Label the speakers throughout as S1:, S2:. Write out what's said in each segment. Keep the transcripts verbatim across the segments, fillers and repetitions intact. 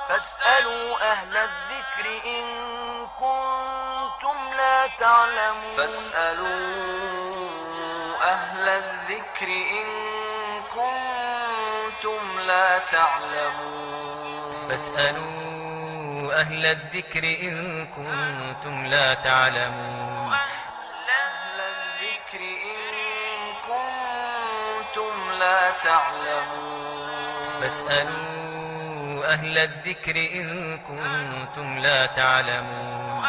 S1: فاسألوا أهل الذكر إن كنتم لا تعلمون
S2: فاسألوا أهل الذكر إن كنتم لا تعلمون
S3: فاسألوا أهل الذكر إن كنتم لا تعلمون
S2: أهل الذكر إن كنتم لا تعلمون
S3: فاسألوا أهل الذكر إن كنتم لا تعلمون.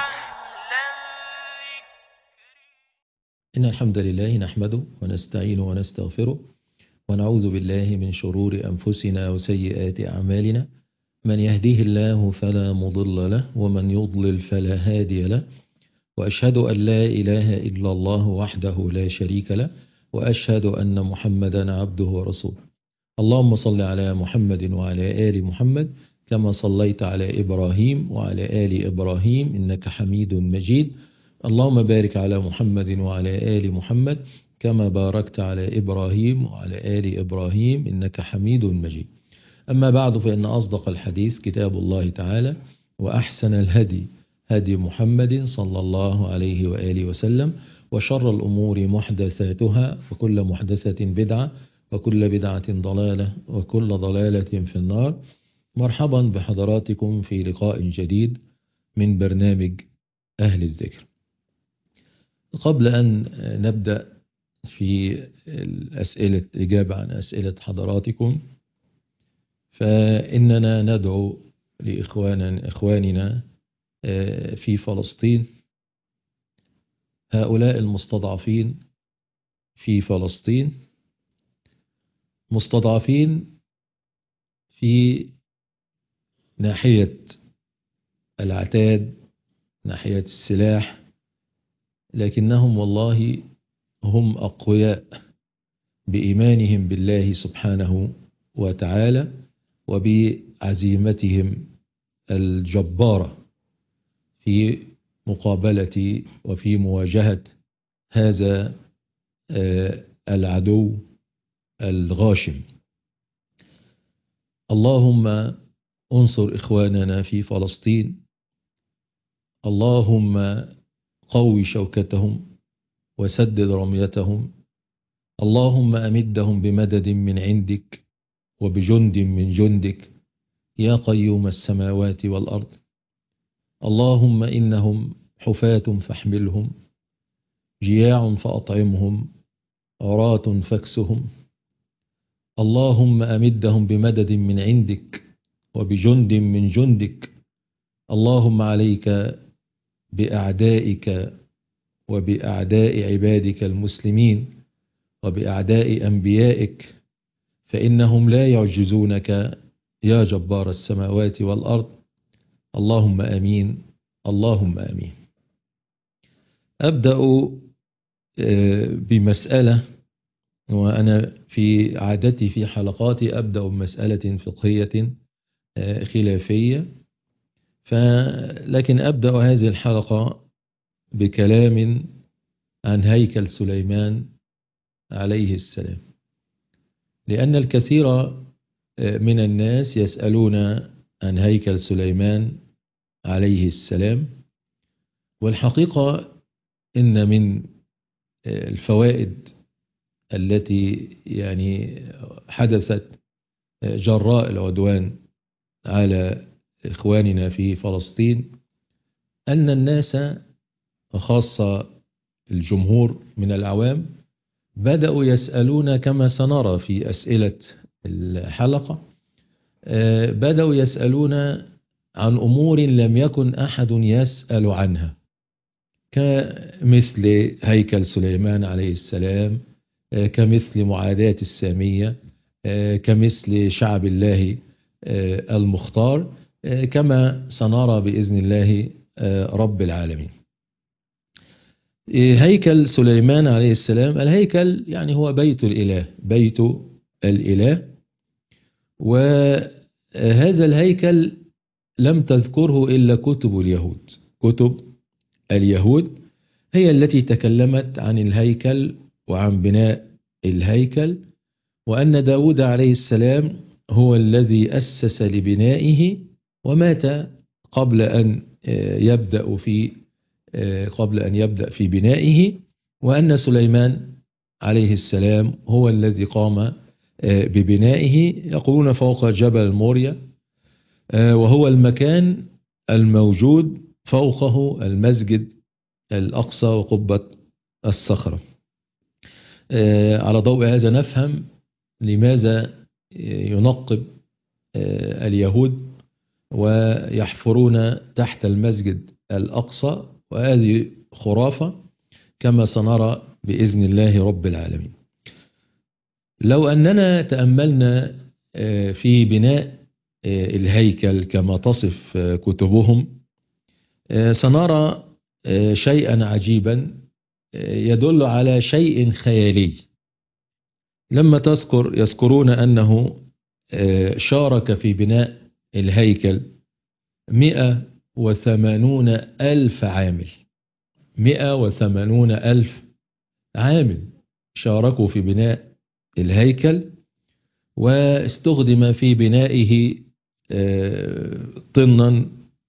S4: إن الحمد لله نحمده ونستعينه ونستغفره ونعوذ بالله من شرور أنفسنا وسيئات أعمالنا. من يهديه الله فلا مضل له ومن يضلل فلا هادي له، وأشهد أن لا إله إلا الله وحده لا شريك له، وأشهد أن محمدا عبده ورسوله. اللهم صل على محمد وعلى آل محمد كما صليت على إبراهيم وعلى آل إبراهيم إنك حميد مجيد. اللهم بارك على محمد وعلى آل محمد كما باركت على إبراهيم وعلى آل إبراهيم إنك حميد مجيد. أما بعد، فإن أصدق الحديث كتاب الله تعالى، وأحسن الهدي هدي محمد صلى الله عليه وآله وسلم، وشر الأمور محدثاتها، وكل محدثة بدعة، وكل بدعة ضلالة، وكل ضلالة في النار. مرحبا بحضراتكم في لقاء جديد من برنامج أهل الذكر. قبل أن نبدأ في الأسئلة إجابة عن أسئلة حضراتكم، فإننا ندعو لإخواننا إخواننا في فلسطين، هؤلاء المستضعفين في فلسطين، مستضعفين في ناحية العتاد، ناحية السلاح، لكنهم والله هم أقوياء بإيمانهم بالله سبحانه وتعالى وبعزيمتهم الجبارة في مقابلة وفي مواجهة هذا العدو الغاشم. اللهم انصر إخواننا في فلسطين، اللهم قوي شوكتهم وسدد رميتهم، اللهم أمدهم بمدد من عندك وبجند من جندك يا قيوم السماوات والأرض. اللهم إنهم حفاة فاحملهم، جياع فأطعمهم، عراة فاكسهم. اللهم أمدهم بمدد من عندك وبجند من جندك. اللهم عليك بأعدائك وبأعداء عبادك المسلمين وبأعداء أنبيائك، فإنهم لا يعجزونك يا جبار السماوات والأرض. اللهم آمين، اللهم آمين. أبدأ بمسألة، وأنا في عادتي في حلقاتي أبدأ بمسألة فقهية خلافية، لكن أبدأ هذه الحلقة بكلام عن هيكل سليمان عليه السلام، لأن الكثير من الناس يسألون عن هيكل سليمان عليه السلام. والحقيقة إن من الفوائد التي يعني حدثت جراء العدوان على إخواننا في فلسطين أن الناس، خاصة الجمهور من العوام، بدأوا يسألون كما سنرى في أسئلة الحلقة، بدأوا يسألون عن أمور لم يكن أحد يسأل عنها، كمثل هيكل سليمان عليه السلام، كمثل معاداة السامية، كمثل شعب الله المختار، كما سنرى بإذن الله رب العالمين. هيكل سليمان عليه السلام، الهيكل يعني هو بيت الإله، بيت الإله، وهذا الهيكل لم تذكره إلا كتب اليهود. كتب اليهود هي التي تكلمت عن الهيكل وعن بناء الهيكل، وأن داود عليه السلام هو الذي أسس لبنائه ومات قبل أن يبدأ في قبل أن يبدأ في بنائه، وأن سليمان عليه السلام هو الذي قام ببنائه. يقولون فوق جبل موريا، وهو المكان الموجود فوقه المسجد الأقصى وقبة الصخرة. على ضوء هذا نفهم لماذا ينقب اليهود ويحفرون تحت المسجد الأقصى، وهذه خرافة كما سنرى بإذن الله رب العالمين. لو أننا تأملنا في بناء الهيكل كما تصف كتبهم، سنرى شيئا عجيبا يدل على شيء خيالي. لما تذكر يذكرون أنه شارك في بناء الهيكل مئة وثمانون ألف عامل. مئة وثمانون ألف عامل شاركوا في بناء الهيكل، واستخدم في بنائه طنا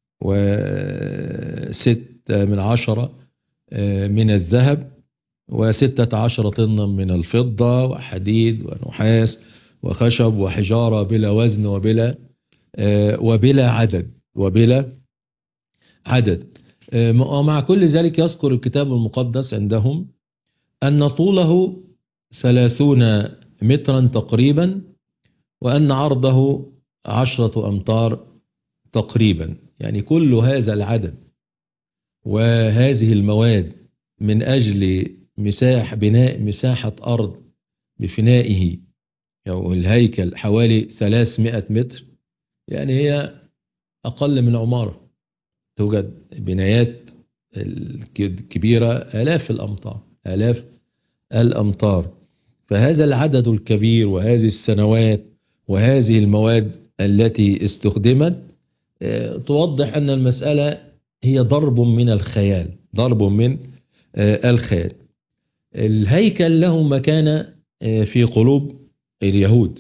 S4: وستة من عشرة من الذهب، وستة عشر طنا من الفضة، وحديد ونحاس وخشب وحجارة بلا وزن وبلا وبلا عدد وبلا عدد. ومع كل ذلك يذكر الكتاب المقدس عندهم أن طوله ثلاثون مترا تقريبا، وأن عرضه عشرة أمتار تقريبا. يعني كل هذا العدد وهذه المواد من أجل مساح بناء مساحة أرض بفنائه أو الهيكل حوالي ثلاثمائة متر، يعني هي أقل من عمارة. توجد بنايات كبيرة آلاف الأمتار آلاف الأمتار. فهذا العدد الكبير وهذه السنوات وهذه المواد التي استخدمت توضح أن المسألة هي ضرب من الخيال ضرب من الخيال. الهيكل له مكانة في قلوب اليهود،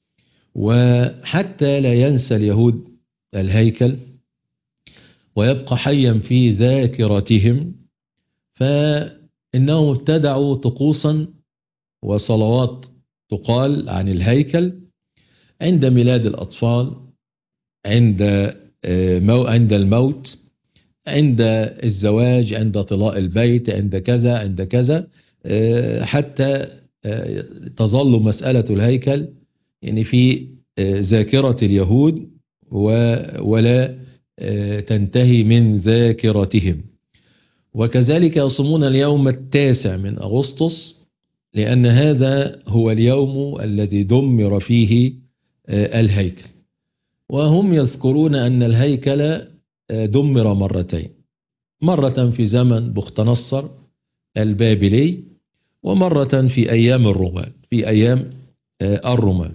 S4: وحتى لا ينسى اليهود الهيكل ويبقى حيا في ذاكرتهم، فإنهم ابتدعوا طقوسا وصلوات تقال عن الهيكل عند ميلاد الأطفال، عند عند الموت، عند الزواج، عند طلاء البيت، عند كذا عند كذا، حتى تظل مسألة الهيكل يعني في ذاكرة اليهود ولا تنتهي من ذاكرتهم. وكذلك يصومون اليوم التاسع من أغسطس، لأن هذا هو اليوم الذي دمر فيه الهيكل. وهم يذكرون أن الهيكل دمر مرتين، مرة في زمن بختنصر البابلي، ومرة في أيام الرومان في أيام الرومان.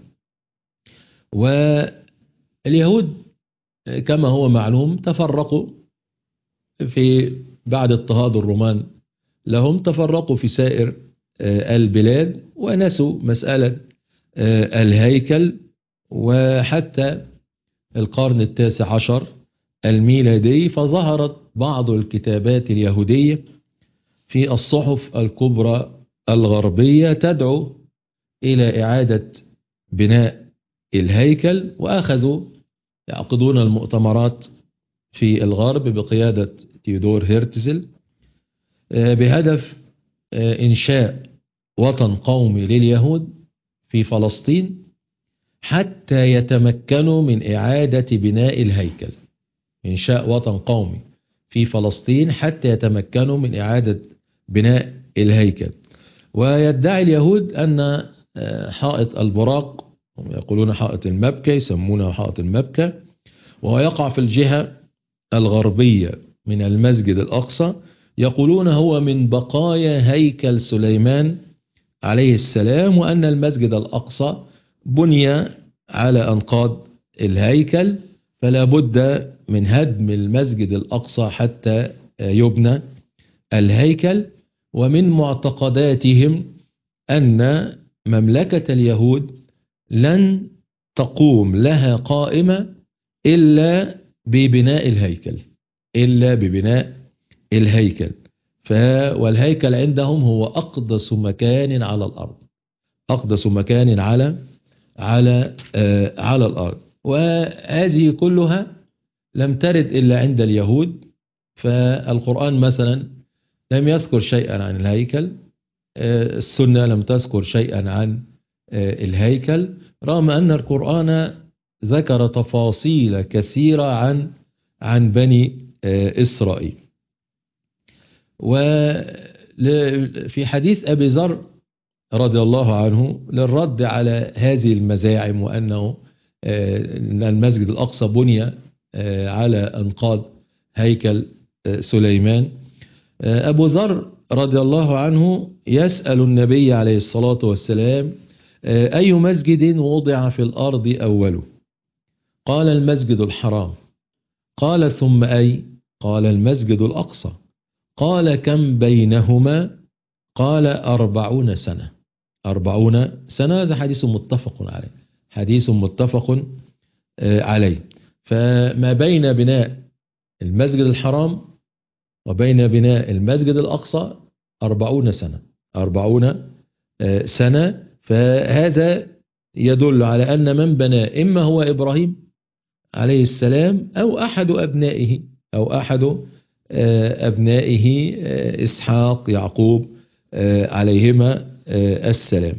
S4: واليهود كما هو معلوم تفرقوا في بعد اضطهاد الرومان لهم، تفرقوا في سائر البلاد ونسوا مسألة الهيكل. وحتى القرن التاسع عشر الميلادي فظهرت بعض الكتابات اليهودية في الصحف الكبرى الغربية تدعو إلى إعادة بناء الهيكل، وأخذوا يعقدون المؤتمرات في الغرب بقيادة تيودور هيرتزل بهدف إنشاء وطن قومي لليهود في فلسطين حتى يتمكنوا من إعادة بناء الهيكل. إنشاء وطن قومي في فلسطين حتى يتمكنوا من إعادة بناء الهيكل. ويدعي اليهود أن حائط البراق، يقولون حائط المبكى، يسمونه حائط المبكى، وهو يقع في الجهة الغربية من المسجد الأقصى، يقولون هو من بقايا هيكل سليمان عليه السلام، وأن المسجد الأقصى بني على أنقاض الهيكل، فلا بد من هدم المسجد الأقصى حتى يبنى الهيكل. ومن معتقداتهم أن مملكة اليهود لن تقوم لها قائمة إلا ببناء الهيكل، إلا ببناء الهيكل. ف والهيكل عندهم هو أقدس مكان على الأرض، أقدس مكان على على آه على الأرض. وهذه كلها لم ترد إلا عند اليهود. فالقرآن مثلا لم يذكر شيئا عن الهيكل، آه السنة لم تذكر شيئا عن آه الهيكل، رغم أن القرآن ذكر تفاصيل كثيرة عن عن بني آه إسرائيل. وفي حديث أبي ذر رضي الله عنه للرد على هذه المزاعم، وأنه أن المسجد الأقصى بني على أنقاض هيكل سليمان، أبو ذر رضي الله عنه يسأل النبي عليه الصلاة والسلام: أي مسجد وضع في الأرض أوله؟ قال: المسجد الحرام. قال: ثم أي؟ قال: المسجد الأقصى. قال: كم بينهما؟ قال: أربعون سنة. أربعون سنة. هذا حديث متفق عليه، حديث متفق عليه. فما بين بناء المسجد الحرام وبين بناء المسجد الأقصى أربعون سنة، أربعون سنة. فهذا يدل على أن من بنى إما هو إبراهيم عليه السلام أو أحد أبنائه، أو أحد أبنائه إسحاق يعقوب عليهما السلام.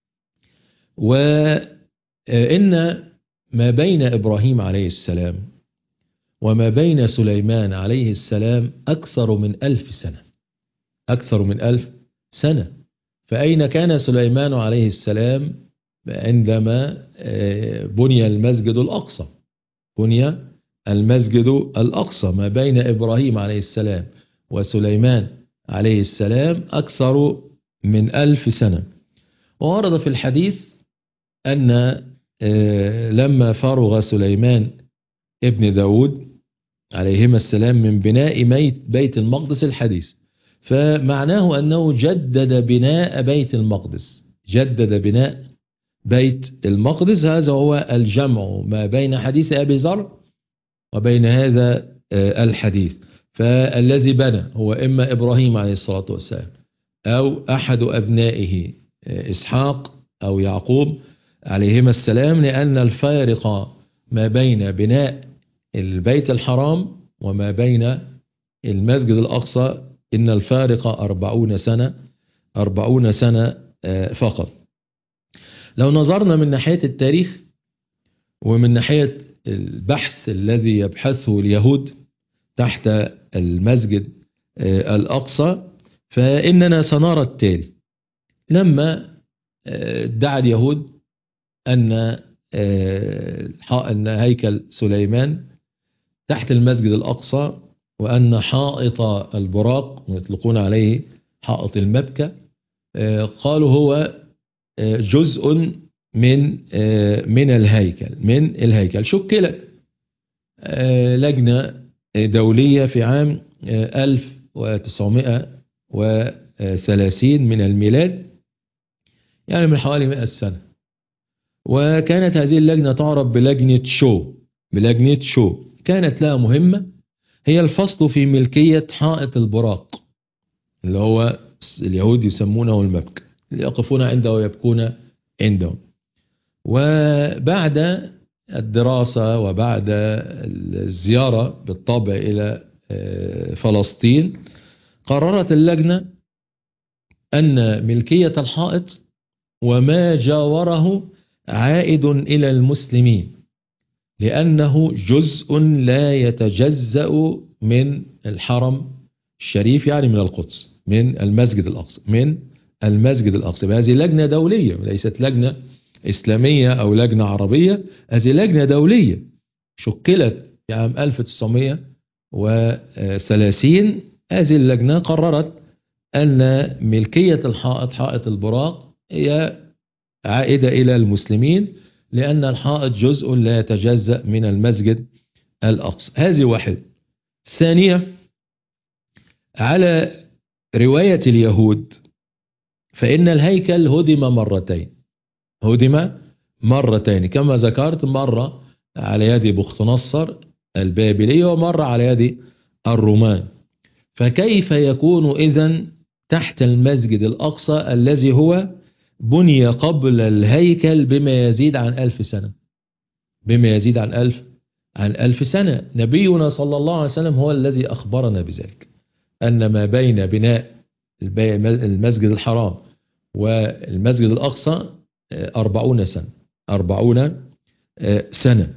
S4: وإن ما بين إبراهيم عليه السلام وما بين سليمان عليه السلام أكثر من ألف سنة، أكثر من ألف سنة. فأين كان سليمان عليه السلام عندما بني المسجد الأقصى؟ بني المسجد الأقصى ما بين إبراهيم عليه السلام وسليمان عليه السلام أكثر من ألف سنة. وورد في الحديث أن لما فرغ سليمان ابن داود عليهما السلام من بناء بيت المقدس الحديث، فمعناه أنه جدد بناء بيت المقدس، جدد بناء بيت المقدس. هذا هو الجمع ما بين حديث أبي ذر وبين هذا الحديث. فالذي بنى هو إما إبراهيم عليه الصلاة والسلام أو أحد أبنائه إسحاق أو يعقوب عليهما السلام، لأن الفارق ما بين بناء البيت الحرام وما بين المسجد الأقصى إن الفارق أربعون سنة، أربعون سنة فقط. لو نظرنا من ناحية التاريخ ومن ناحية البحث الذي يبحثه اليهود تحت المسجد الأقصى، فإننا سنرى التالي: لما ادعى اليهود أن أن هيكل سليمان تحت المسجد الأقصى، وأن حائط البراق ويطلقون عليه حائط المبكى قالوا هو جزء من من الهيكل من الهيكل. شكلت لجنة دولية في عام ألف وتسعمائة وثلاثين من الميلاد، يعني من حوالي مئة سنة. وكانت هذه اللجنة تعرف بلجنة شو بلجنة شو كانت لها مهمة هي الفصل في ملكية حائط البراق، اللي هو اليهود يسمونه المبكى، اللي يقفون عنده ويبكون عنده. وبعد الدراسة وبعد الزيارة بالطبع إلى فلسطين، قررت اللجنة أن ملكية الحائط وما جاوره عائد إلى المسلمين، لأنه جزء لا يتجزأ من الحرم الشريف، يعني من القدس، من المسجد الأقصى من المسجد الأقصى. هذه لجنة دولية، ليست لجنة إسلامية أو لجنة عربية، هذه لجنة دولية شكلت في عام ألف وتسعمائة وثلاثين. هذه اللجنة قررت أن ملكية الحائط حائط البراق هي عائدة إلى المسلمين، لأن الحائط جزء لا يتجزأ من المسجد الأقصى. هذه واحدة. ثانية، على رواية اليهود فإن الهيكل هدم مرتين هدم مرتين كما ذكرت، مرة على يد بختنصر البابلية ومر على يد الرومان. فكيف يكون إذن تحت المسجد الأقصى الذي هو بني قبل الهيكل بما يزيد عن ألف سنة، بما يزيد عن ألف عن ألف سنة. نبينا صلى الله عليه وسلم هو الذي أخبرنا بذلك، أن ما بين بناء المسجد الحرام والمسجد الأقصى أربعون سنة أربعون سنة.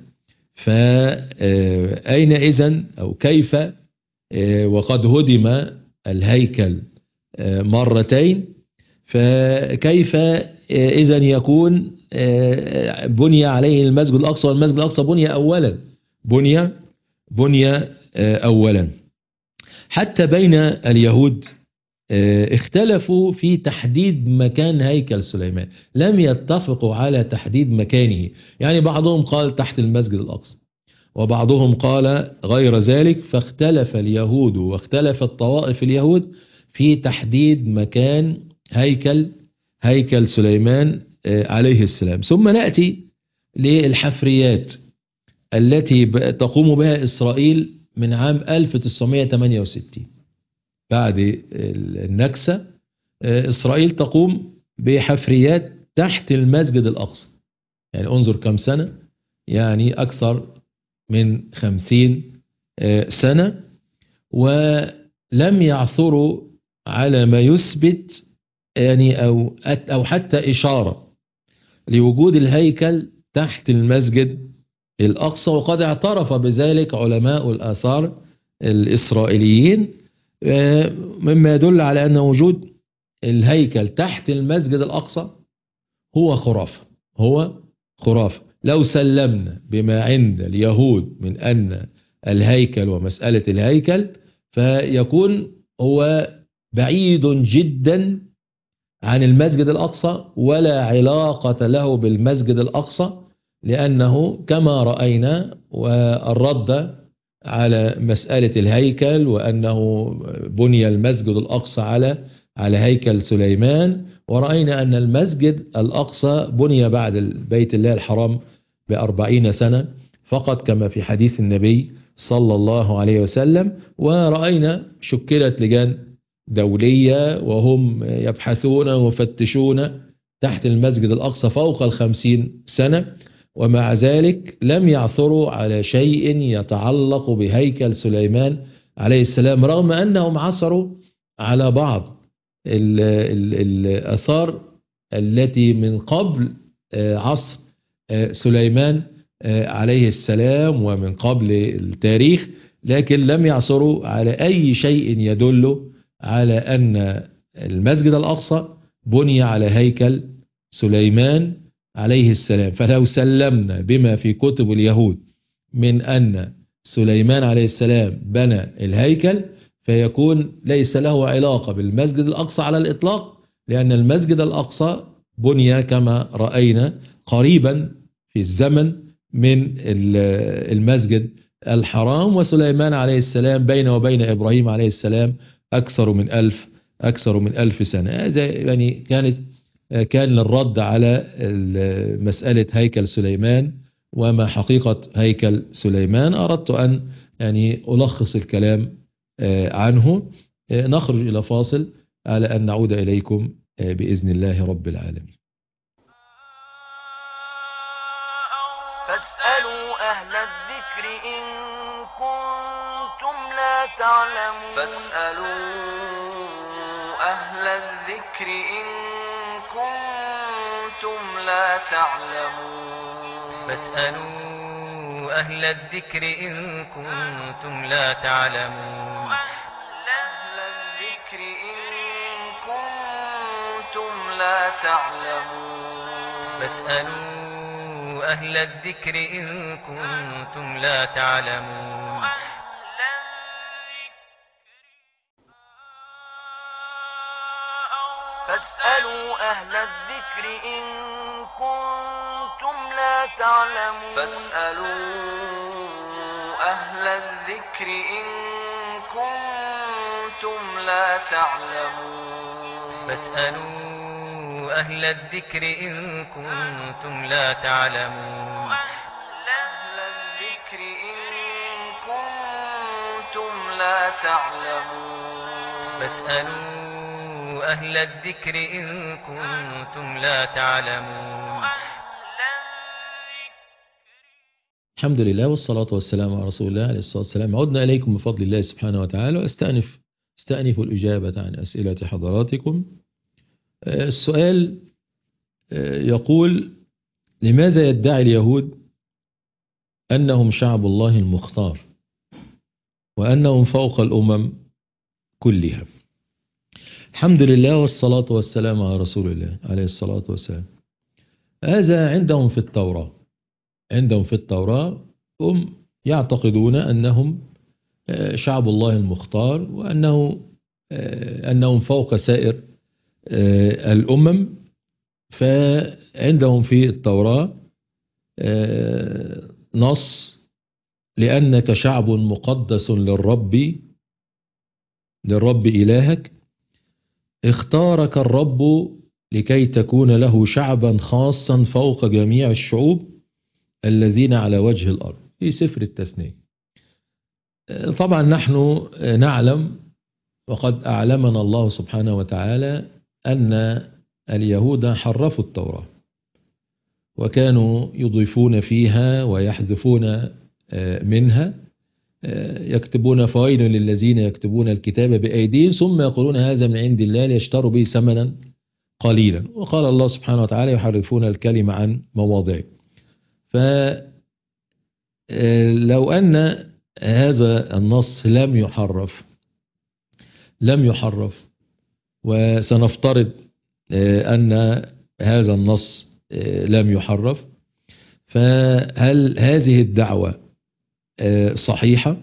S4: فأين إذن أو كيف وقد هدم الهيكل مرتين، فكيف إذن يكون بني عليه المسجد الأقصى؟ والمسجد الأقصى بني أولا بني بني أولا. حتى بين اليهود اختلفوا في تحديد مكان هيكل سليمان، لم يتفقوا على تحديد مكانه. يعني بعضهم قال تحت المسجد الأقصى وبعضهم قال غير ذلك، فاختلف اليهود واختلف الطوائف اليهود في تحديد مكان هيكل هيكل سليمان عليه السلام. ثم نأتي للحفريات التي تقوم بها إسرائيل من عام ألف وتسعمائة وثمانية وستين بعد النكسة. إسرائيل تقوم بحفريات تحت المسجد الأقصى، يعني انظر كم سنة، يعني أكثر من خمسين سنة، ولم يعثروا على ما يثبت يعني أو أو حتى إشارة لوجود الهيكل تحت المسجد الأقصى. وقد اعترف بذلك علماء الآثار الإسرائيليين، مما يدل على أن وجود الهيكل تحت المسجد الأقصى هو خرافة هو خرافة. لو سلمنا بما عند اليهود من أن الهيكل ومسألة الهيكل، فيكون هو بعيد جدا عن المسجد الأقصى ولا علاقة له بالمسجد الأقصى، لأنه كما رأينا والرد على مسألة الهيكل وأنه بني المسجد الأقصى على على هيكل سليمان، ورأينا أن المسجد الأقصى بني بعد بيت الله الحرام بأربعين سنة فقط كما في حديث النبي صلى الله عليه وسلم. ورأينا شكلت لجان دولية وهم يبحثون ويفتشون تحت المسجد الأقصى فوق الخمسين سنة، ومع ذلك لم يعثروا على شيء يتعلق بهيكل سليمان عليه السلام، رغم أنهم عثروا على بعض الآثار التي من قبل عصر سليمان عليه السلام ومن قبل التاريخ، لكن لم يعثروا على أي شيء يدل على أن المسجد الأقصى بني على هيكل سليمان عليه السلام. فلو سلمنا بما في كتب اليهود من أن سليمان عليه السلام بنى الهيكل، فيكون ليس له علاقة بالمسجد الأقصى على الإطلاق، لأن المسجد الأقصى بني كما رأينا قريبا في الزمن من المسجد الحرام، وسليمان عليه السلام بين وبين إبراهيم عليه السلام أكثر من ألف أكثر من ألف سنة. هذا يعني كانت كان للرد على مسألة هيكل سليمان وما حقيقة هيكل سليمان. أردت أن يعني ألخص الكلام عنه. نخرج إلى فاصل على أن نعود إليكم بإذن الله رب العالمين.
S1: فاسألوا أهل الذكر إن كنتم لا تعلمون
S2: فاسألوا أهل الذكر إن كنتم لا تعلمون
S3: فاسألوا أهل الذكر إن كنتم لا تعلمون
S2: أهل الذكر إن كنتم لا تعلمون
S3: فاسألوا أهل الذكر إن كنتم لا تعلمون
S1: فاسألوا أهل الذكر إن كنتم لا تعلمون
S2: فاسألوا أهل الذكر إن كنتم لا تعلمون
S3: فاسألوا أهل الذكر إن كنتم لا تعلمون
S2: أهل الذكر إن لا تعلمون
S3: فاسألوا أهل الذكر إن كنتم لا تعلمون.
S4: الحمد لله والصلاة والسلام على رسول الله عليه الصلاة والسلام. عدنا إليكم بفضل الله سبحانه وتعالى، واستأنف استأنف الإجابة عن أسئلة حضراتكم. السؤال يقول: لماذا يدعي اليهود أنهم شعب الله المختار وأنهم فوق الأمم كلها؟ الحمد لله والصلاة والسلام على رسول الله عليه الصلاة والسلام. هذا عندهم في التوراة، عندهم في التوراة هم يعتقدون أنهم شعب الله المختار، وأنه أنهم فوق سائر الأمم. فعندهم في التوراة نص: لأنك شعب مقدس للرب للرب إلهك، اختارك الرب لكي تكون له شعبا خاصا فوق جميع الشعوب الذين على وجه الأرض، في سفر التثنية. طبعا نحن نعلم وقد أعلمنا الله سبحانه وتعالى أن اليهود حرفوا التوراة، وكانوا يضيفون فيها ويحذفون منها، يكتبون: فويل للذين يكتبون الكتاب بأيديهم ثم يقولون هذا من عند الله ليشتروا به ثمنا قليلا. وقال الله سبحانه وتعالى: يحرفون الكلمة عن مواضعه. فلو أن هذا النص لم يحرف لم يحرف وسنفترض أن هذا النص لم يحرف، فهل هذه الدعوة صحيحة؟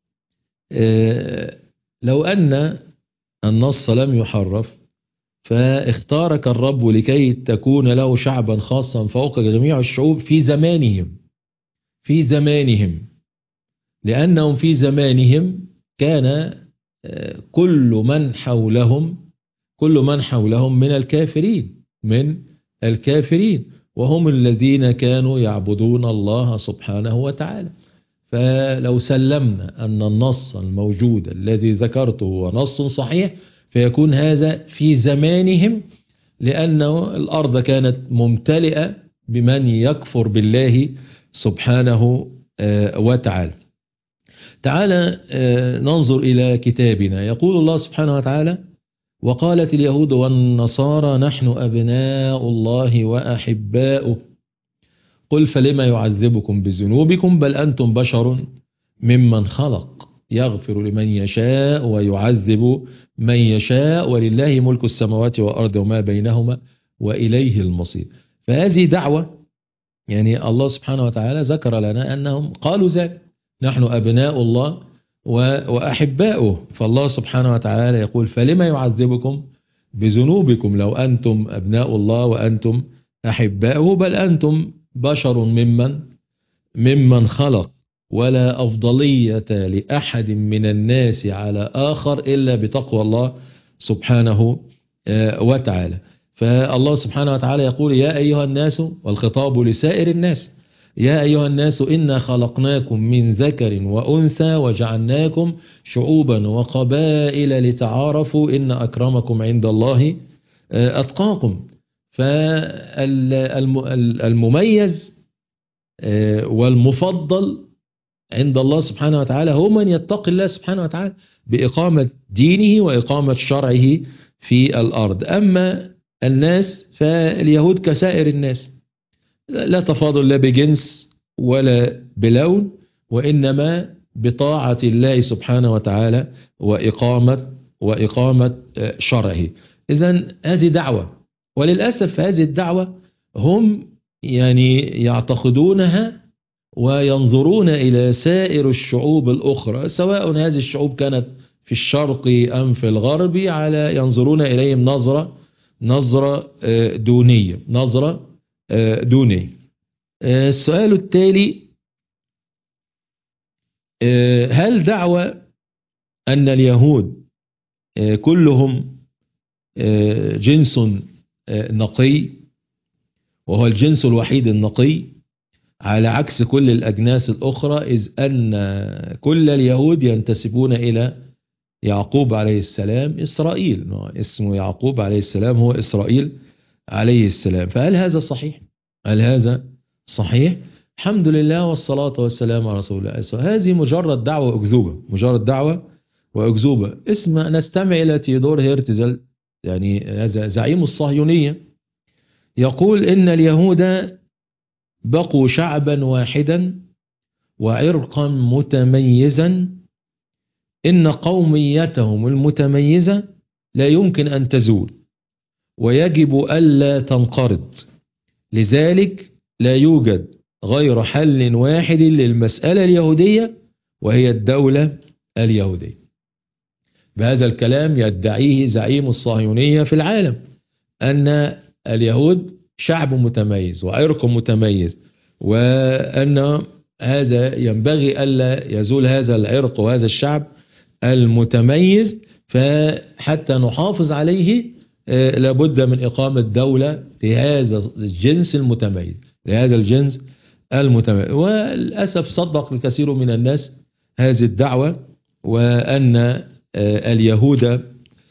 S4: لو أن النص لم يحرف فاختارك الرب لكي تكون له شعبا خاصا فوق جميع الشعوب في زمانهم في زمانهم لأنهم في زمانهم كان كل من حولهم كل من حولهم من الكافرين من الكافرين وهم الذين كانوا يعبدون الله سبحانه وتعالى. فلو سلمنا أن النص الموجود الذي ذكرته هو نص صحيح، فيكون هذا في زمانهم، لأنه الأرض كانت ممتلئة بمن يكفر بالله سبحانه وتعالى. تعالى ننظر إلى كتابنا. يقول الله سبحانه وتعالى: وقالت اليهود والنصارى نحن أبناء الله وأحباؤه، قل فلما يعذبكم بذنوبكم بل أنتم بشر ممن خلق، يغفر لمن يشاء ويعذب من يشاء ولله ملك السماوات والأرض وما بينهما وإليه المصير. فهذه دعوة، يعني الله سبحانه وتعالى ذكر لنا أنهم قالوا ذلك: نحن أبناء الله وأحباؤه. فالله سبحانه وتعالى يقول: فلما يعذبكم بذنوبكم لو أنتم أبناء الله وأنتم أحباؤه بل أنتم بشر ممن ممن خلق، ولا أفضلية لأحد من الناس على آخر إلا بتقوى الله سبحانه وتعالى. فالله سبحانه وتعالى يقول: يا أيها الناس، والخطاب لسائر الناس: يا أيها الناس إنا خلقناكم من ذكر وأنثى وجعلناكم شعوبا وقبائل لتعارفوا إن أكرمكم عند الله أتقاكم. فالمميز والمفضل عند الله سبحانه وتعالى هو من يتقي الله سبحانه وتعالى بإقامة دينه وإقامة شرعه في الأرض. أما الناس فاليهود كسائر الناس، لا تفاضل لا بجنس ولا بلون، وإنما بطاعة الله سبحانه وتعالى وإقامة وإقامة شرعه. إذن هذه دعوة، وللأسف هذه الدعوة هم يعني يعتقدونها وينظرون إلى سائر الشعوب الأخرى، سواء هذه الشعوب كانت في الشرق أم في الغرب، على ينظرون إليهم نظرة نظرة دونية نظرة دونية. السؤال التالي: هل دعوى أن اليهود كلهم جنس نقي وهو الجنس الوحيد النقي، على عكس كل الأجناس الأخرى، إذ أن كل اليهود ينتسبون إلى يعقوب عليه السلام إسرائيل، اسمه يعقوب عليه السلام هو إسرائيل عليه السلام. فهل هذا صحيح؟ هل هذا صحيح؟ الحمد لله والصلاة والسلام على رسول الله. هذه مجرد دعوة أكذوبة، مجرد دعوة وأكذوبة. اسم نستمع إلى تيودور هيرتزل، يعني هذا زعيم الصهيونية، يقول إن اليهود بقوا شعبا واحدا وعرقا متميزا، إن قوميتهم المتميزة لا يمكن أن تزول ويجب ألا تنقرض، لذلك لا يوجد غير حل واحد للمسألة اليهودية وهي الدولة اليهودية. بهذا الكلام يدعيه زعيم الصهيونية في العالم، أن اليهود شعب متميز وعرق متميز، وأن هذا ينبغي ألا يزول هذا العرق وهذا الشعب المتميز، فحتى نحافظ عليه لابد من إقامة دولة لهذا الجنس المتميز، لهذا الجنس المتميز. وللأسف صدق الكثير من الناس هذه الدعوة، وأن اليهود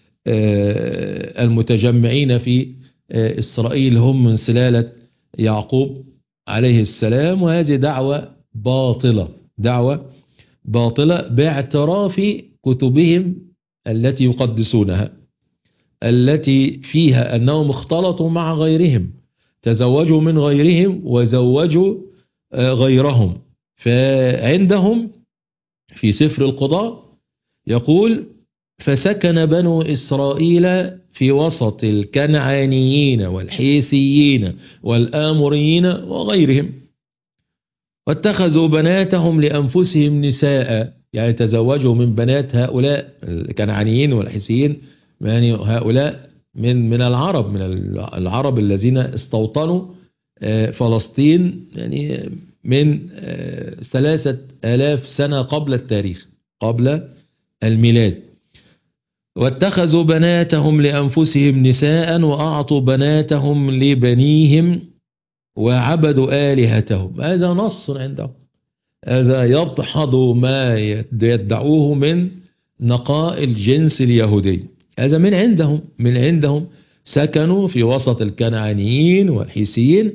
S4: المتجمعين في إسرائيل هم من سلالة يعقوب عليه السلام، وهذه دعوة باطلة، دعوة باطلة باعتراف كتبهم التي يقدسونها، التي فيها أنهم اختلطوا مع غيرهم، تزوجوا من غيرهم وزوجوا غيرهم. فعندهم في سفر القضاء يقول: فسكن بنو إسرائيل في وسط الكنعانيين والحيثيين والآموريين وغيرهم، واتخذوا بناتهم لأنفسهم نساء، يعني تزوجوا من بنات هؤلاء الكنعانيين والحيثيين، يعني هؤلاء من من العرب، من العرب الذين استوطنوا فلسطين يعني من ثلاثة آلاف سنة قبل التاريخ، قبل الميلاد. واتخذوا بناتهم لأنفسهم نساء وأعطوا بناتهم لبنيهم وعبدوا آلهتهم. هذا نص عندهم، هذا يدحض ما يدعوه من نقاء الجنس اليهودي، هذا من عندهم، من عندهم سكنوا في وسط الكنعانيين والحيثيين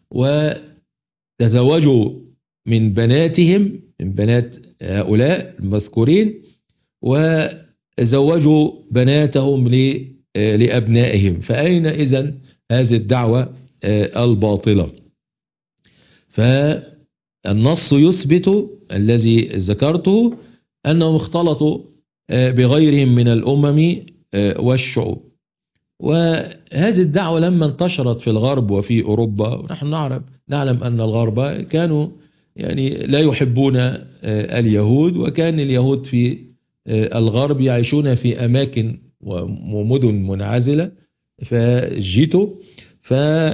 S4: وتزوجوا من بناتهم، من بنات هؤلاء المذكورين، وزوجوا بناتهم لأبنائهم. فأين إذن هذه الدعوة الباطلة؟ فالنص يثبت الذي ذكرته أنهم اختلطوا بغيرهم من الأمم والشعوب. وهذه الدعوة لما انتشرت في الغرب وفي أوروبا، ونحن نعلم نعلم أن الغرب كانوا يعني لا يحبون اليهود، وكان اليهود في الغرب يعيشون في أماكن ومدن منعزلة، فجيتوا ف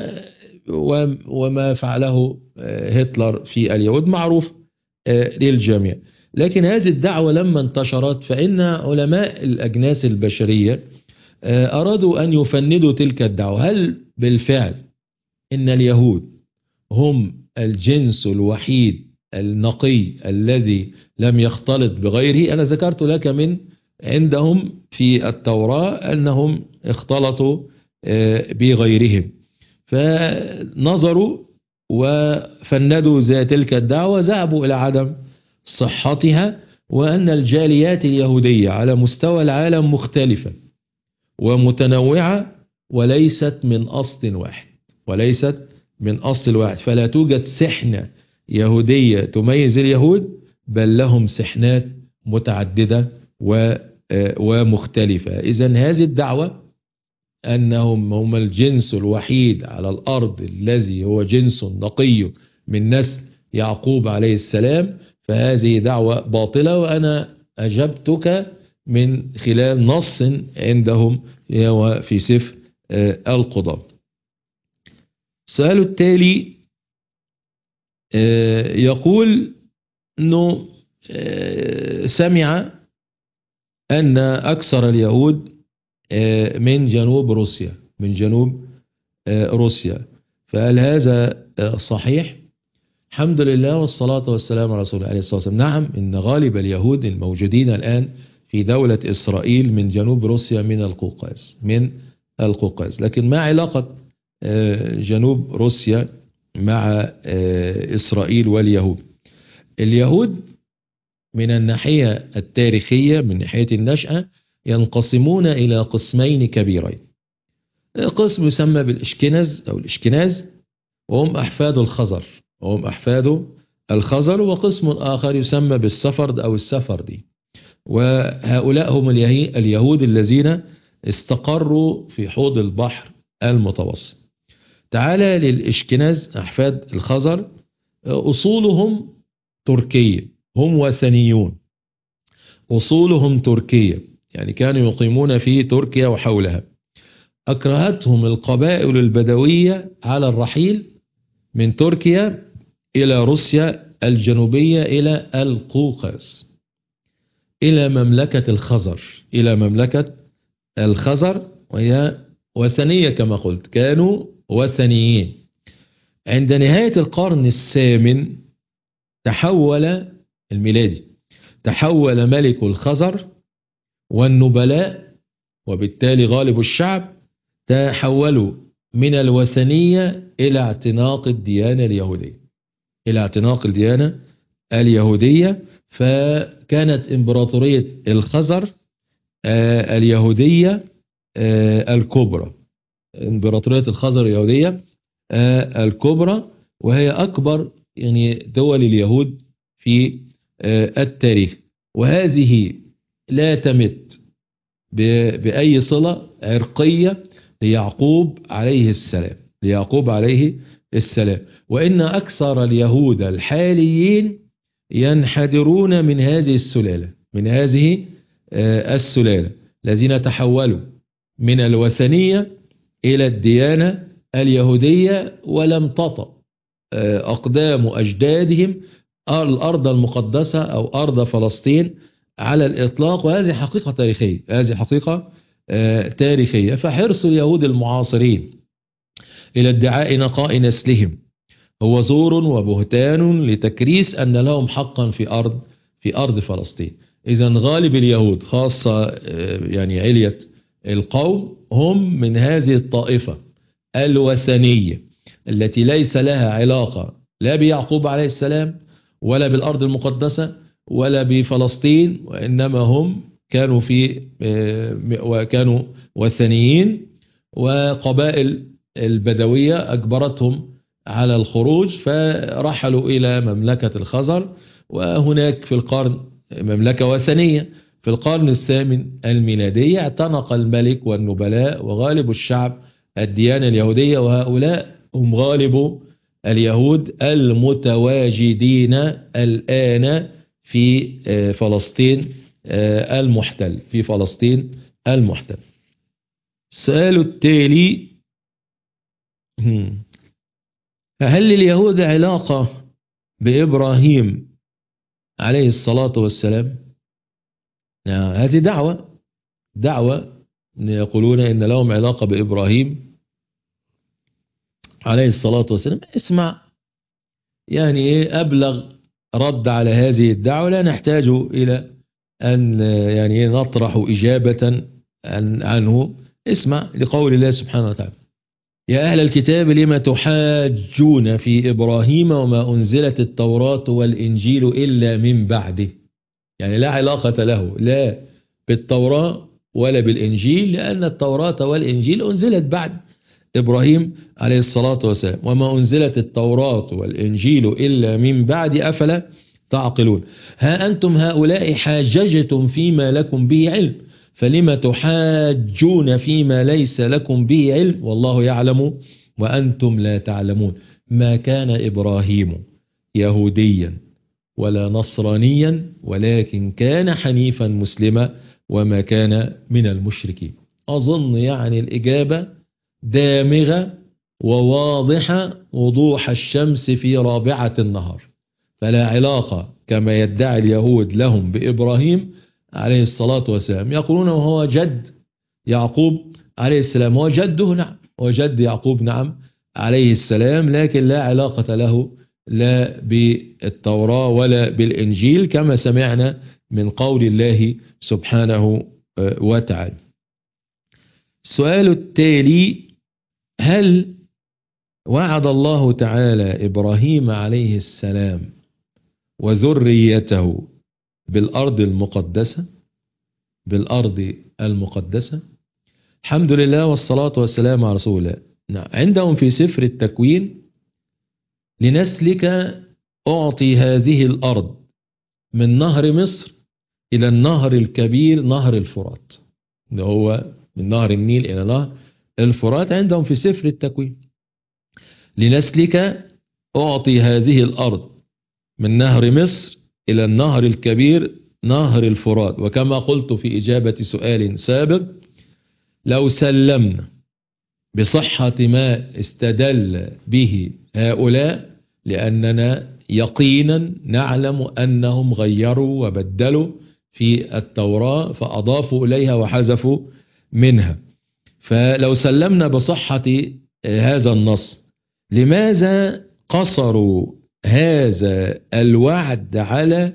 S4: وما فعله هتلر في اليهود معروف للجميع. لكن هذه الدعوة لما انتشرت، فإن علماء الأجناس البشرية أرادوا أن يفندوا تلك الدعوة. هل بالفعل إن اليهود هم الجنس الوحيد النقي الذي لم يختلط بغيره؟ أنا ذكرت لك من عندهم في التوراة أنهم اختلطوا بغيرهم، فنظروا وفندوا ذات تلك الدعوة، ذهبوا إلى عدم صحتها، وأن الجاليات اليهودية على مستوى العالم مختلفة ومتنوعة وليست من أصل واحد، وليست من أصل واحد، فلا توجد سحنة يهودية تميز اليهود، بل لهم سحنات متعددة ومختلفة. إذن هذه الدعوة أنهم هم الجنس الوحيد على الأرض الذي هو جنس نقي من نسل يعقوب عليه السلام، فهذه دعوة باطلة، وأنا أجبتك من خلال نص عندهم في سفر القضاء. السؤال التالي يقول أنه سمع أن أكثر اليهود من جنوب روسيا، من جنوب روسيا، فهل هذا صحيح؟ الحمد لله والصلاة والسلام على رسول الله عليه الصلاة والسلام. نعم، إن غالب اليهود الموجودين الآن في دولة إسرائيل من جنوب روسيا من القوقاز من القوقاز لكن ما علاقة جنوب روسيا مع إسرائيل واليهود؟ اليهود من الناحية التاريخية من ناحية النشأة ينقسمون إلى قسمين كبيرين. قسم يسمى بالإشكناز أو الإشكناز وهم أحفاد الخزر وهم أحفاد الخزر وقسم آخر يسمى بالسفرد أو السفردي، وهؤلاء هم اليهود الذين استقروا في حوض البحر المتوسط. تعالى للإشكناز أحفاد الخزر، أصولهم تركية، هم وثنيون، أصولهم تركية، يعني كانوا يقيمون في تركيا وحولها. أكرهتهم القبائل البدوية على الرحيل من تركيا إلى روسيا الجنوبية إلى القوقاز، إلى مملكة الخزر إلى مملكة الخزر وهي وثنية كما قلت، كانوا وثنيين. عند نهاية القرن الثامن تحول الميلادي تحول ملك الخزر والنبلاء وبالتالي غالب الشعب تحولوا من الوثنية إلى اعتناق الديانة اليهودية إلى اعتناق الديانة اليهودية فكانت إمبراطورية الخزر آه اليهودية آه الكبرى إمبراطورية الخزر اليهودية آه الكبرى، وهي أكبر يعني دول اليهود في آه التاريخ، وهذه لا تمت بأي صلة عرقية ليعقوب عليه السلام ليعقوب عليه السلام وإن أكثر اليهود الحاليين ينحدرون من هذه السلالة من هذه السلالة الذين تحولوا من الوثنية إلى الديانة اليهودية ولم تطأ أقدام أجدادهم الأرض المقدسة أو أرض فلسطين على الإطلاق، وهذه حقيقة تاريخية هذه حقيقة تاريخية. فحرص اليهود المعاصرين إلى ادعاء نقاء نسلهم هو زور وبهتان لتكريس أن لهم حقا في أرض في أرض فلسطين. إذا غالب اليهود خاصة يعني علية القوم هم من هذه الطائفة الوثنية التي ليس لها علاقة لا بيعقوب عليه السلام ولا بالأرض المقدسة ولا بفلسطين، وإنما هم كانوا في وكانوا وثنيين، وقبائل البدوية أجبرتهم على الخروج فرحلوا إلى مملكة الخزر، وهناك في القرن مملكة وثنية. في القرن الثامن الميلادي اعتنق الملك والنبلاء وغالب الشعب الديانة اليهودية، وهؤلاء هم غالب اليهود المتواجدين الآن في فلسطين المحتل في فلسطين المحتل. السؤال التالي: هل لليهود علاقة بإبراهيم عليه الصلاة والسلام؟ هذه دعوة دعوة يقولون إن لهم علاقة بإبراهيم عليه الصلاة والسلام. اسمع يعني أبلغ رد على هذه الدعوة، لا نحتاج إلى أن يعني نطرح إجابة عنه. اسمع لقول الله سبحانه وتعالى: يا أهل الكتاب لما تحاجون في إبراهيم وما أنزلت التوراة والإنجيل إلا من بعده. يعني لا علاقة له لا بالتوراة ولا بالإنجيل، لأن التوراة والإنجيل أنزلت بعد إبراهيم عليه الصلاة والسلام. وما أنزلت التوراة والإنجيل إلا من بعد أفلا تعقلون. ها أنتم هؤلاء حاججتم فيما لكم به علم فلما تحاجون فيما ليس لكم به علم والله يعلم وأنتم لا تعلمون. ما كان إبراهيم يهوديا ولا نصرانيا ولكن كان حنيفا مسلما وما كان من المشركين. أظن يعني الإجابة دامغة وواضحة وضوح الشمس في رابعة النهار. فلا علاقة كما يدعي اليهود لهم بإبراهيم عليه الصلاة والسلام. يقولون وهو جد يعقوب عليه السلام، هو جده نعم، هو جد يعقوب نعم عليه السلام، لكن لا علاقة له لا بالتوراة ولا بالإنجيل كما سمعنا من قول الله سبحانه وتعالى. السؤال التالي: هل وعد الله تعالى إبراهيم عليه السلام وذريته بالأرض المقدسة؟ بالأرض المقدسة. الحمد لله والصلاة والسلام على رسول الله. عندهم في سفر التكوين: لنسلك أعطي هذه الأرض من نهر مصر إلى النهر الكبير نهر الفرات. ده هو من نهر النيل إلى نهر الفرات عندهم في سفر التكوين. لنسلك أعطي هذه الأرض من نهر مصر إلى النهر الكبير نهر الفرات. وكما قلت في إجابة سؤال سابق: لو سلمنا بصحة ما استدل به هؤلاء، لأننا يقينا نعلم أنهم غيروا وبدلوا في التوراة فأضافوا إليها وحذفوا منها، فلو سلمنا بصحة هذا النص، لماذا قصروا هذا الوعد على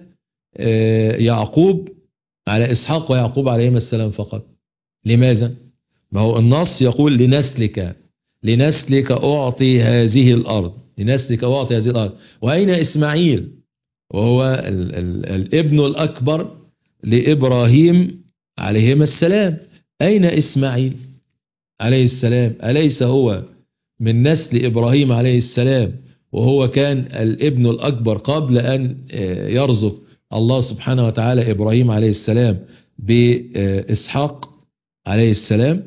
S4: يعقوب، على إسحاق ويعقوب عليهما السلام فقط؟ لماذا؟ ما هو النص يقول: لنسلك لنسلك أعطي هذه الأرض، لنسلك أعطي هذه الأرض. وأين إسماعيل وهو ال ال الابن الأكبر لإبراهيم عليهما السلام؟ أين إسماعيل عليه السلام؟ أليس هو من نسل إبراهيم عليه السلام، وهو كان الابن الأكبر قبل أن يرزق الله سبحانه وتعالى إبراهيم عليه السلام بإسحاق عليه السلام؟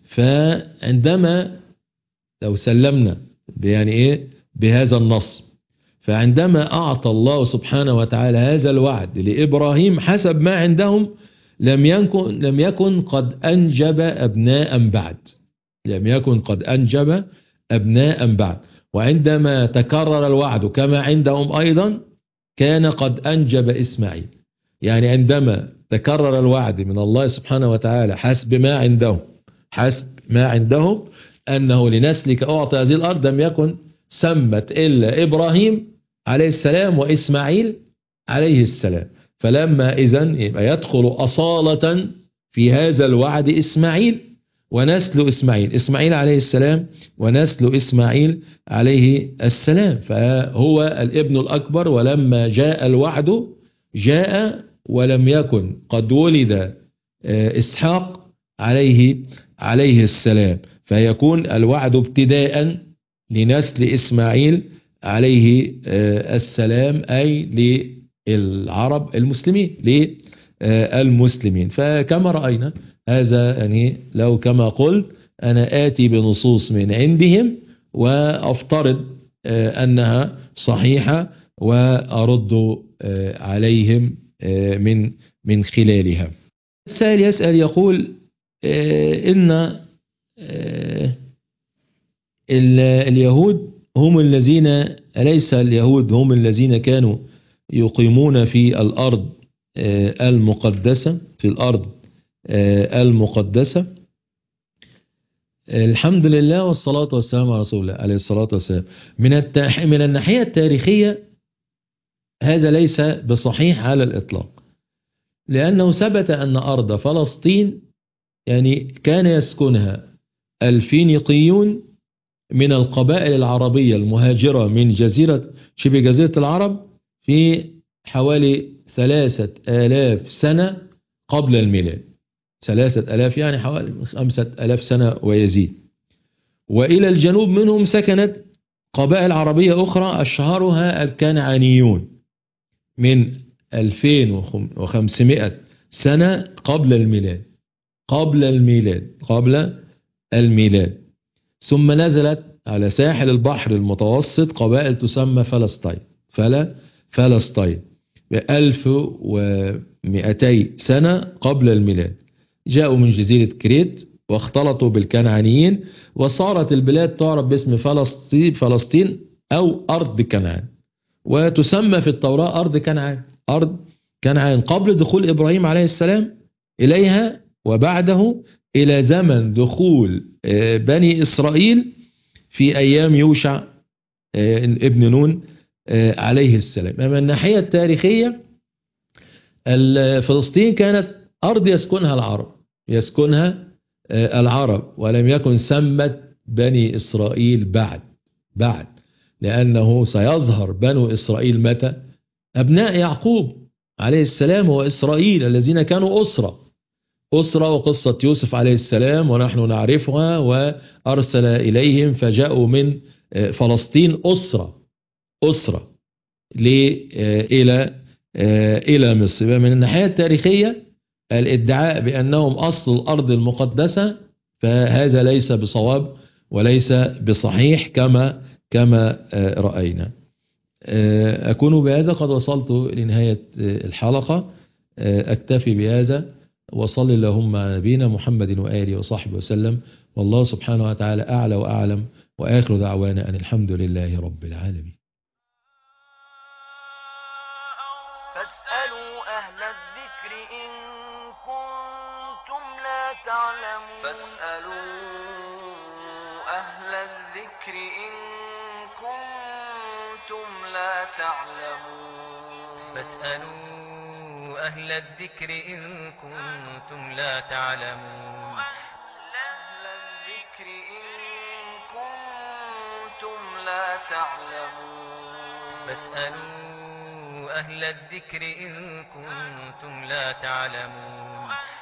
S4: فعندما لو سلمنا يعني إيه بهذا النص، فعندما أعطى الله سبحانه وتعالى هذا الوعد لإبراهيم حسب ما عندهم، لم يكن لم يكن قد أنجب أبناء بعد، لم يكن قد أنجب أبناء بعد. وعندما تكرر الوعد كما عندهم أيضا كان قد أنجب إسماعيل. يعني عندما تكرر الوعد من الله سبحانه وتعالى حسب ما عندهم حسب ما عندهم أنه لنسلك أعطي هذه الأرض، لم يكن سمت إلا إبراهيم عليه السلام وإسماعيل عليه السلام. فلما إذن يبقى يدخل أصالة في هذا الوعد إسماعيل ونسل إسماعيل، إسماعيل عليه السلام ونسل إسماعيل عليه السلام، فهو الابن الأكبر. ولما جاء الوعد جاء ولم يكن قد ولد إسحاق عليه عليه السلام، فيكون الوعد ابتداء لنسل إسماعيل عليه السلام، أي للعرب المسلمين للمسلمين. فكما رأينا هذا يعني لو كما قلت أنا آتي بنصوص من عندهم وأفترض أنها صحيحة وأرد عليهم من من خلالها. السائل يسأل يقول: إن اليهود هم الذين أليس اليهود هم الذين كانوا يقيمون في الأرض المقدسة في الأرض المقدسة؟ الحمد لله والصلاة والسلام على رسول الله عليه الصلاة والسلام. من التح... من الناحية التاريخية هذا ليس بصحيح على الإطلاق، لأنه ثبت أن أرض فلسطين يعني كان يسكنها الفينيقيون من القبائل العربية المهاجرة من جزيرة شبه جزيرة العرب في حوالي ثلاثة آلاف سنة قبل الميلاد، ثلاثة آلاف يعني حوالي خمسة آلاف سنة ويزيد. وإلى الجنوب منهم سكنت قبائل عربية أخرى أشهرها الكنعانيون من ألفين وخمسمائة سنة قبل الميلاد قبل الميلاد قبل الميلاد ثم نزلت على ساحل البحر المتوسط قبائل تسمى فلسطين فلا فلسطين بألف ومئتي سنة قبل الميلاد. جاءوا من جزيرة كريت واختلطوا بالكنعانيين، وصارت البلاد تعرف باسم فلسطين فلسطين أو أرض كنعان، وتسمى في التوراة أرض كنعان أرض كنعان قبل دخول إبراهيم عليه السلام إليها، وبعده إلى زمن دخول بني إسرائيل في أيام يوشع ابن نون عليه السلام. أما الناحية التاريخية، فلسطين كانت أرض يسكنها العرب يسكنها العرب ولم يكن سمت بني إسرائيل بعد بعد لأنه سيظهر بنو إسرائيل متى؟ أبناء يعقوب عليه السلام وإسرائيل الذين كانوا أسرة أسرة وقصة يوسف عليه السلام ونحن نعرفها، وأرسل إليهم فجاءوا من فلسطين أسرة أسرة إلى إلى مصر. من الناحية التاريخية الادعاء بأنهم أصل الأرض المقدسة فهذا ليس بصواب وليس بصحيح كما كما رأينا. أكون بهذا قد وصلت لنهاية الحلقة، أكتفي بهذا، وصل اللهم على نبينا محمد وآله وصحبه وسلم، والله سبحانه وتعالى أعلى وأعلم، وآخر دعوانا أن الحمد لله رب العالمين.
S1: فاسألوا أهل الذكر إن كنتم لا تعلمون
S2: فاسألوا أهل الذكر إن كنتم لا تعلمون
S3: فاسألوا أهل الذكر إن كنتم لا تعلمون
S2: أهل الذكر إن كنتم لا تعلمون
S3: فاسألوا أهل الذكر إن كنتم لا تعلمون